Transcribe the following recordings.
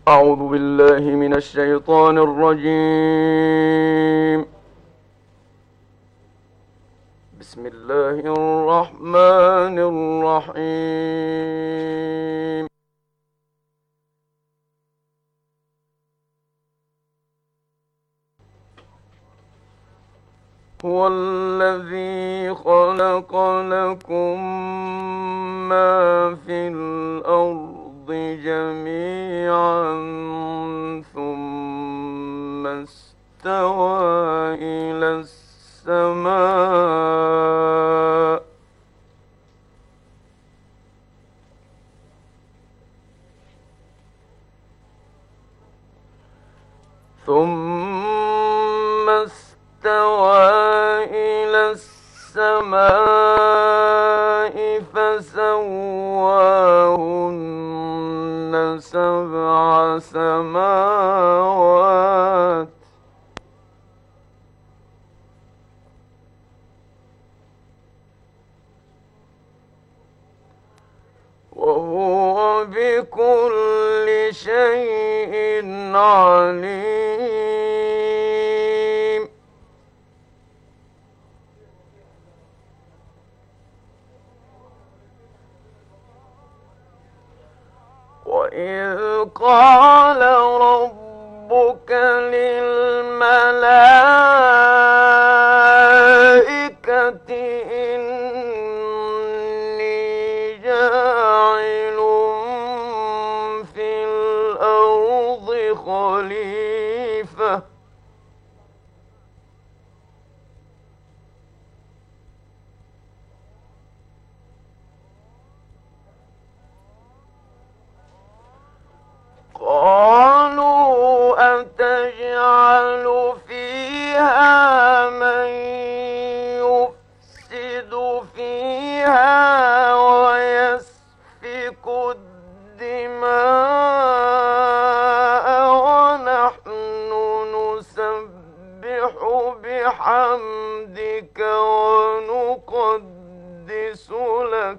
أعوذ بالله من الشيطان الرجيم. بسم الله الرحمن الرحيم. هو الذي خلق لكم ما في الأرض جميعا ثم استوى إلى السماء ثم استوى إلى السماء فسواهن سبع سماوات وهو بكل شيء عليم. وإذ قال ربك للملائكة إني جاعل في الأرض خليفة قالوا أتجعل فيها من يفسد فيها ويسفك الدماء ونحن نسبح بحمدك ونقدس لك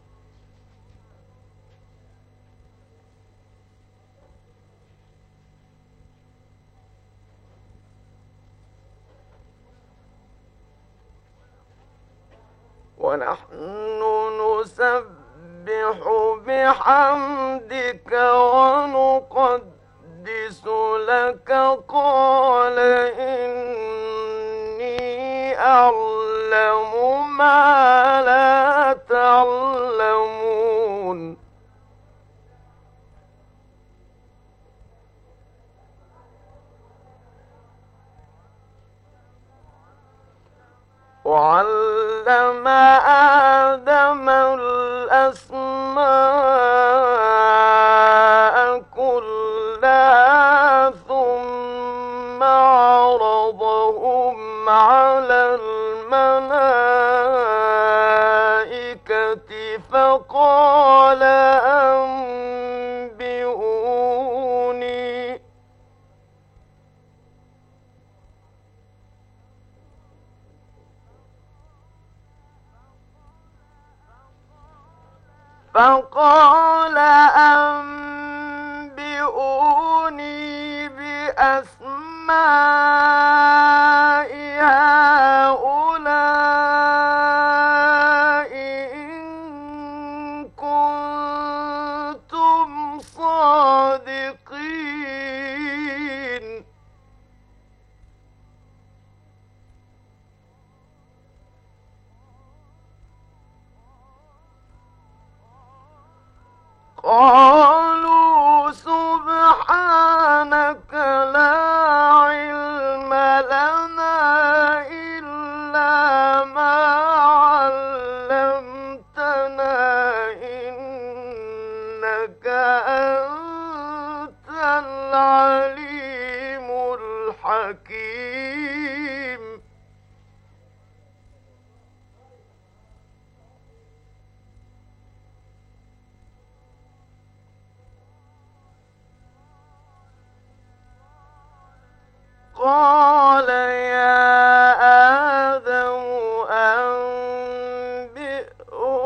قال إني أعلم ما لا تعلمون. وعلم آدم الأسماء كلها ثم عرضهم على الملائكة فقال أنبئوني بأسماء هؤلاء إن كنتم صادقين. قالوا سبحانك لا علم لنا إلا ما علمتنا إنك أنت العليم الحكيم. قال يا آدم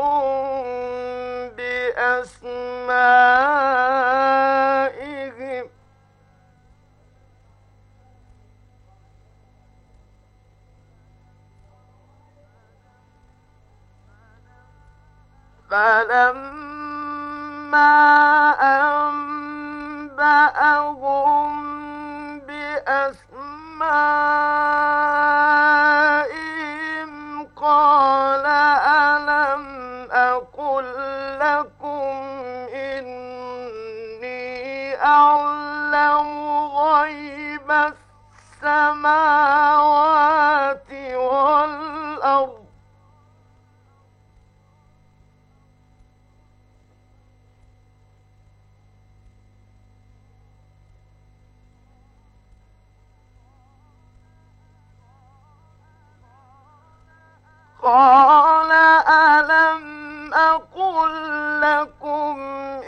أنبئهم بأسمائهم فلما أنبأهم بأسمائهم قال ألم أقل لكم إني أعلم غيب السماوات والأرض قال ألم أقل لكم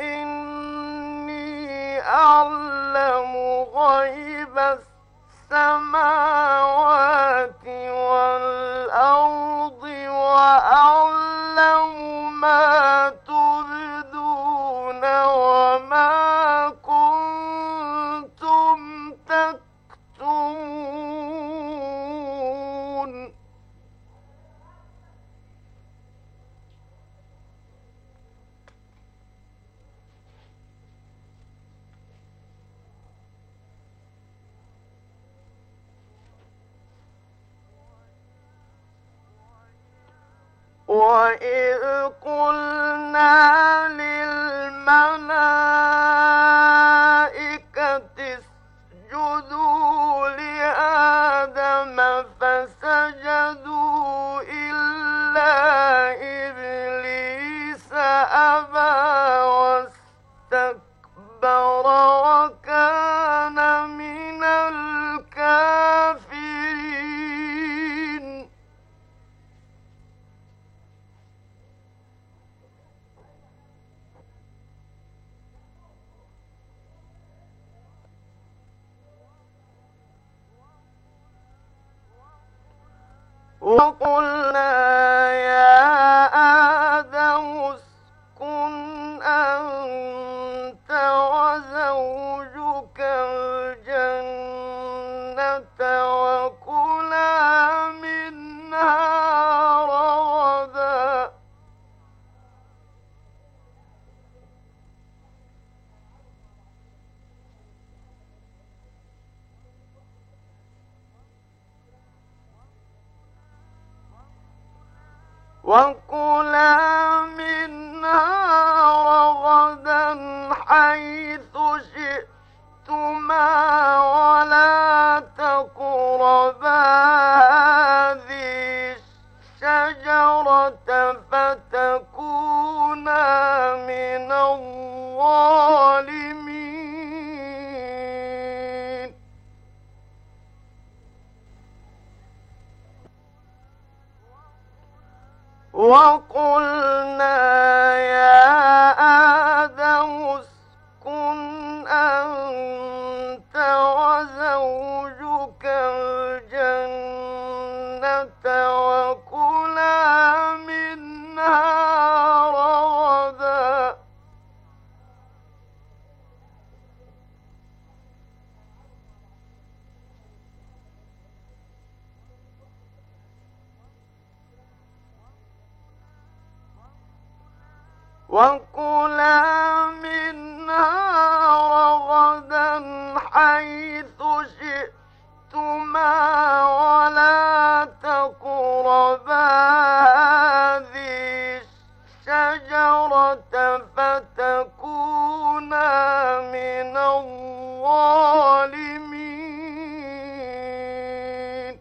إني أعلم غيب السماوات والأرض وأعلم ما تبدون وما كنتم تكتمون وإذ قلنا للملائكة اسجدوا لآدم فسجدوا إلا إبليس أبى واستكبر وكان من الكافرين وقلنا يا آدم اسكن أنت وزوجك الجنة وكلا منها رغدا حيث شئتما ولا تقربا هذه الشجرة فتكونا من الظالمين وقلنا يا آدم اسكن أنت وزوجك الجنة وكلا منها رغدا حيث شئتما ولا تقربا هذه الشجرة فتكونا من الظالمين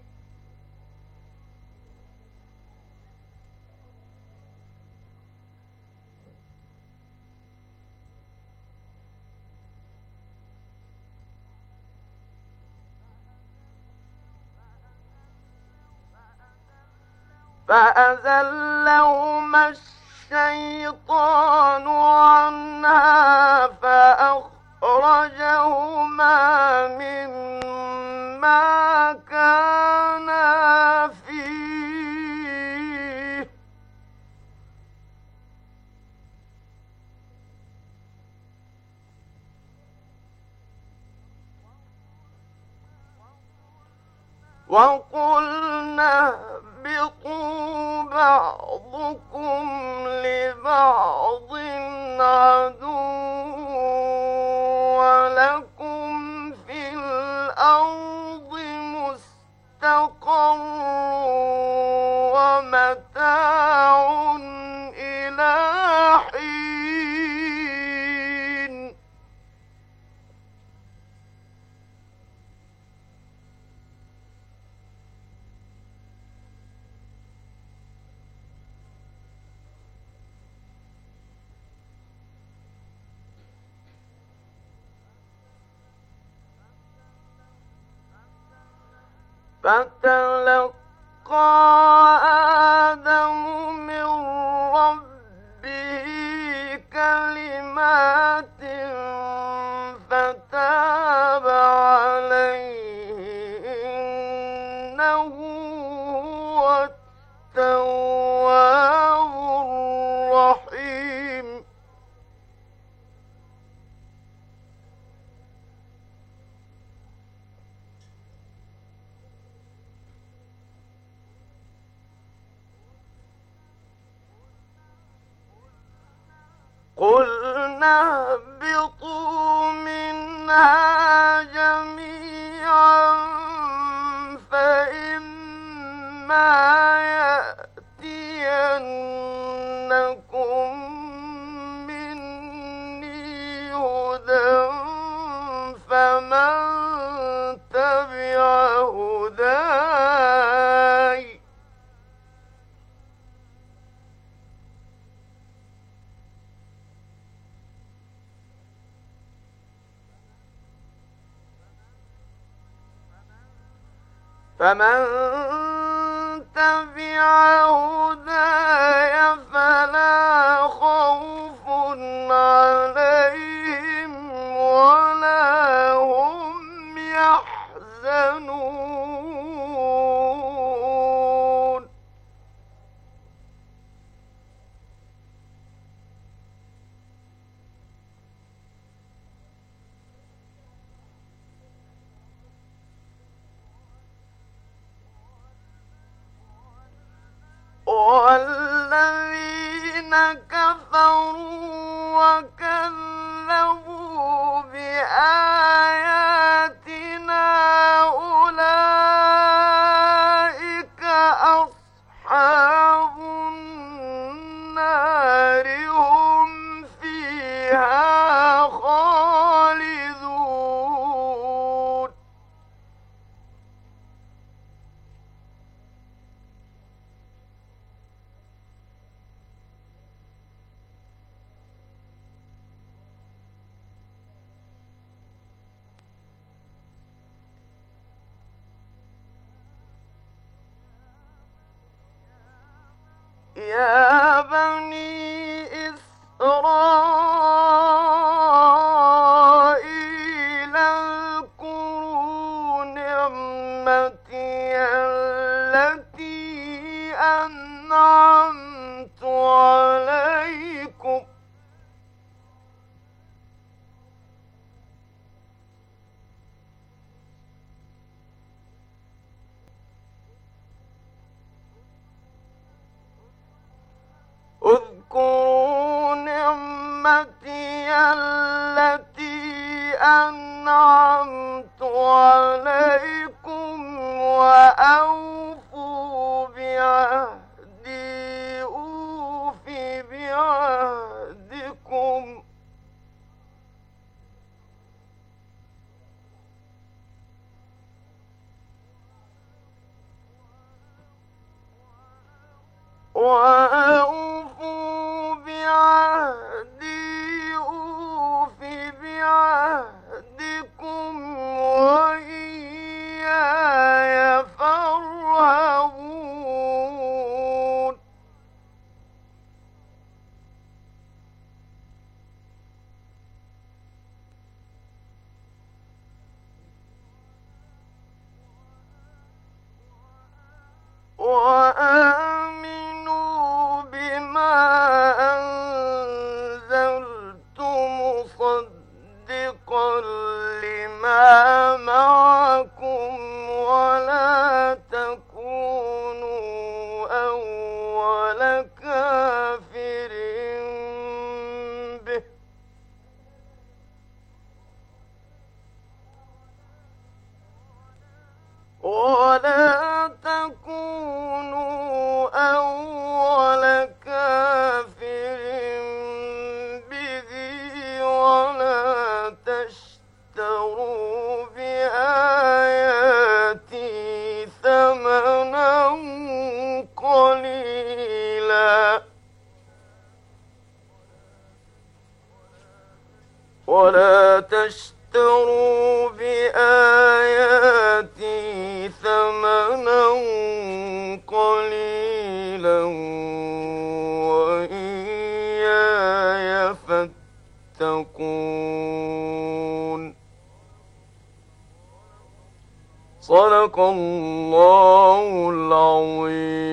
فأزلهما الشيطان عنها فأخرجهما مما كانا فيه وقلنا اهبطوا بعضكم لبعض لبعض عدو ولكم في الأرض مستقر ومتاع إلى حين فتلقى آدم من ربه كلمات فتاب عليه إنه هو التواب الرحيم قلنا اهبطوا منها جميعا فإما يأتينكم مني هدى فمن تبع هداي فلا خوف عليهم ولا هم يحزنون والذين كفروا وكذبوا بآياتنا أولئك أصحاب النار هم فيها خالدون يا بني إسرائيل اذكروا نعمتي التي أنعمت عليكم اذكروا نعمتي التي أنعمت عليكم وأوفوا بعهدي أوف بعهدكم وأوفوا بعهدي أوف بعهدكم وإياي فارهبون وآمنوا بما أنزلت مصدقا لما معكم ولا تكونوا أول كافر تشتروا بآياتي ثمنا قليلا ولا تشتروا بآياتي ثمنا قليلا وإياي فاتقون. صدق الله العظيم.